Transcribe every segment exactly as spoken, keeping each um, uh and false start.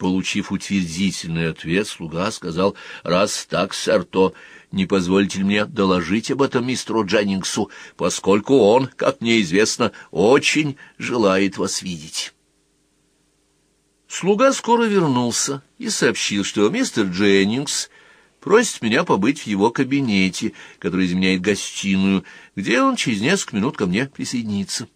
Получив утвердительный ответ, слуга сказал: «Раз так, сэр, то не позвольте ли мне доложить об этом мистеру Дженнингсу, поскольку он, как мне известно, очень желает вас видеть». Слуга скоро вернулся и сообщил, что мистер Дженнингс просит меня побыть в его кабинете, который заменяет гостиную, где он через несколько минут ко мне присоединится.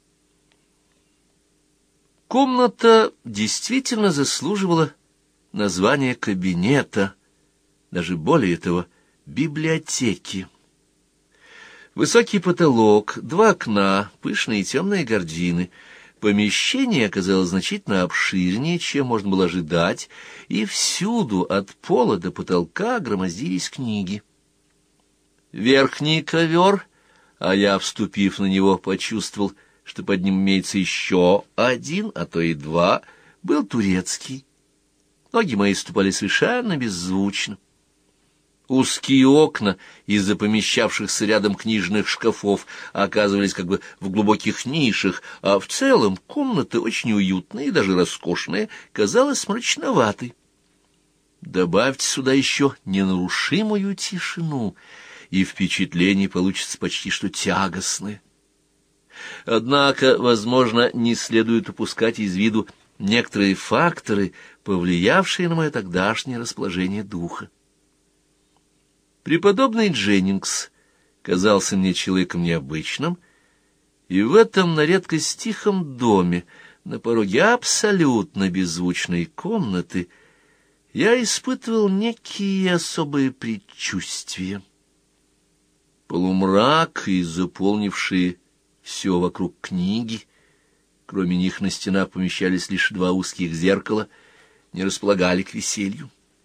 Комната действительно заслуживала названия кабинета, даже более того, библиотеки. Высокий потолок, два окна, пышные темные гардины. Помещение оказалось значительно обширнее, чем можно было ожидать, и всюду, от пола до потолка, громоздились книги. Верхний ковер, а я, вступив на него, почувствовал, что под ним имеется еще один, а то и два, был турецкий. Ноги мои ступали совершенно беззвучно. Узкие окна из-за помещавшихся рядом книжных шкафов оказывались как бы в глубоких нишах, а в целом комната, очень уютная и даже роскошная, казалась мрачноватой. Добавьте сюда еще ненарушимую тишину, и впечатление получится почти что тягостное. Однако, возможно, не следует упускать из виду некоторые факторы, повлиявшие на мое тогдашнее расположение духа. Преподобный Дженнингс казался мне человеком необычным, и в этом на редкость тихом доме, на пороге абсолютно беззвучной комнаты, я испытывал некие особые предчувствия. Полумрак и заполнившие все вокруг книги, кроме них на стенах помещались лишь два узких зеркала, не располагали к веселью.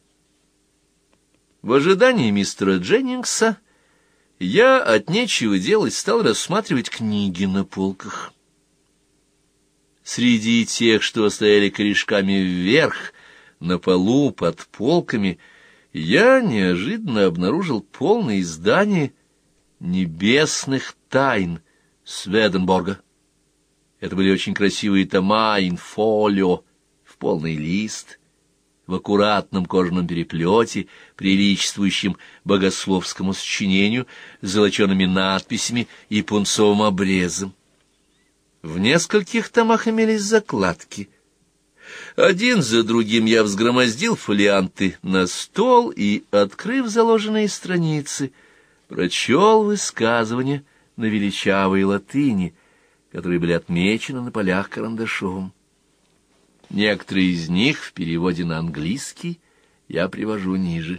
В ожидании мистера Дженнингса я от нечего делать стал рассматривать книги на полках. Среди тех, что стояли корешками вверх, на полу, под полками, я неожиданно обнаружил полное издание «Небесных тайн» Сведенборга. Это были очень красивые тома инфолио, в полный лист, в аккуратном кожаном переплете, приличествующем богословскому сочинению, с золочеными надписями и пунцовым обрезом. В нескольких томах имелись закладки. Один за другим я взгромоздил фолианты на стол и, открыв заложенные страницы, прочел высказывания на величавой латыни, которые были отмечены на полях карандашом. Некоторые из них в переводе на английский я привожу ниже.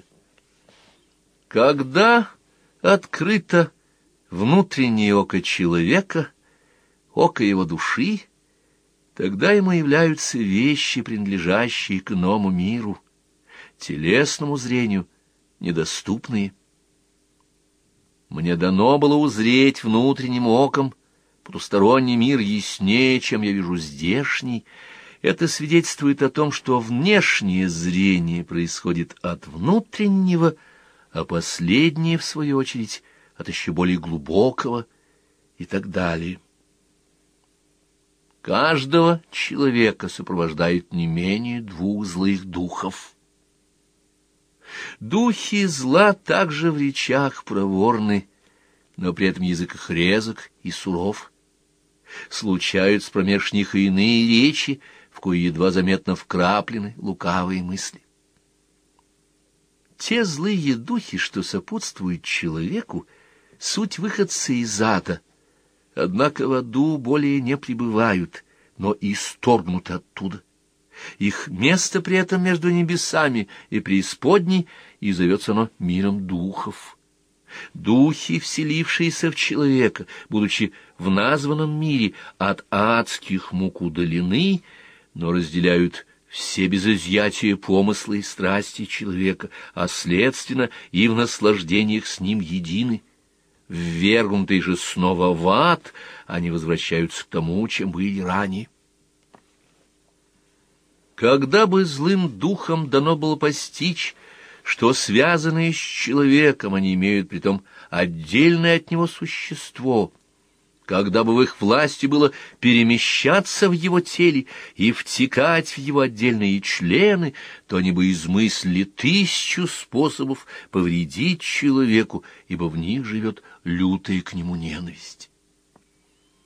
Когда открыто внутреннее око человека, око его души, тогда ему являются вещи, принадлежащие к иному миру, телесному зрению, недоступные. Мне дано было узреть внутренним оком потусторонний мир яснее, чем я вижу здешний. Это свидетельствует о том, что внешнее зрение происходит от внутреннего, а последнее, в свою очередь, от еще более глубокого и так далее. Каждого человека сопровождают не менее двух злых духов. Духи зла также в речах проворны, но при этом язык их резок и суров. Случаются промеж них и иные речи, в кои едва заметно вкраплены лукавые мысли. Те злые духи, что сопутствуют человеку, суть выходцы из ада, однако в аду более не пребывают, но исторгнуты оттуда. Их место при этом между небесами и преисподней, и зовется оно миром духов. Духи, вселившиеся в человека, будучи в названном мире, от адских мук удалены, но разделяют все без изъятия помыслы и страсти человека, а, следственно, и в наслаждениях с ним едины. Ввергнутые же снова в ад, они возвращаются к тому, чем были ранее. Когда бы злым духам дано было постичь, что, связанные с человеком, они имеют притом отдельное от него существо, Когда бы в их власти было перемещаться в его теле и втекать в его отдельные члены, то они бы измыслили тысячу способов повредить человеку, ибо в них живет лютая к нему ненависть.